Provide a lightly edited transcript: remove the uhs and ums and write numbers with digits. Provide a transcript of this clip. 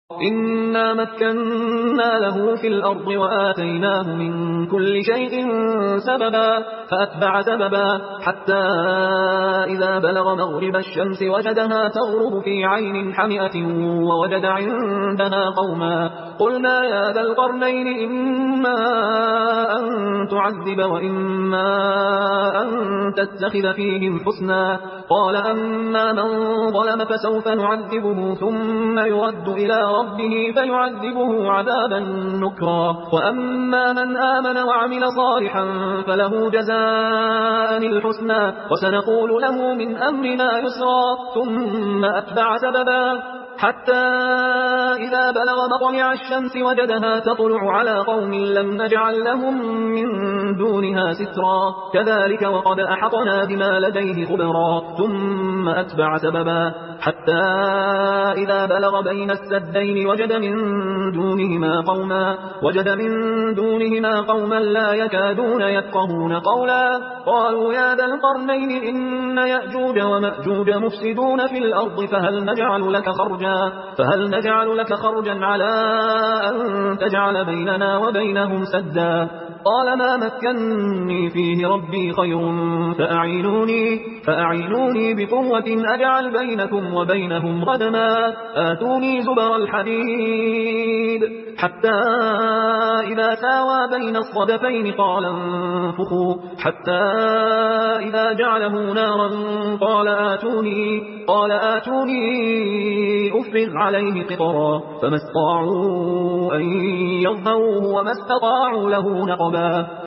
إنا مكنا له في الأرض وآتيناه من كل شيء سببا فأتبع سببا حتى إذا بلغ مغرب الشمس وجدها تغرب في عين حمئة ووجد عندها قوما قلنا يا ذا القرنين إما أن تعذب وإما أن تتخذ فيهم حسنا قال أما من ظلم فسوف نعذبه ثم يرد إلى ربه فيعذبه عذابا نكرا وأما من آمن وعمل صالحا فله جزاء الحسنى وسنقول له من أمرنا يسرا ثم أتبع سببا حتى إذا بلغ مطلع الشمس وجدها تطلع على قوم لم نجعل لهم من دونها سترا كذلك وقد أحطنا بما لديه خبرا ثم أتبع سببا حتى إذا بلغ بين السدين وجد من دونهما قوما لا يكادون يفقهون قولا قالوا يا ذا القرنين إن يأجوج ومأجوج مفسدون في الأرض فهل نجعل لك خرجا على أن تجعل بيننا وبينهم سدا قال ما مكنني فيه ربي خير فأعينوني بقوة أجعل بينكم وبينهم ردما آتوني زبر الحديد حتى إذا ساوى بين الصدفين قال انفخوا حتى إذا جعله نارا قال آتوني أفرغ عليه قطرا فما استطاعوا أن يظهروه وما استطاعوا له نقبا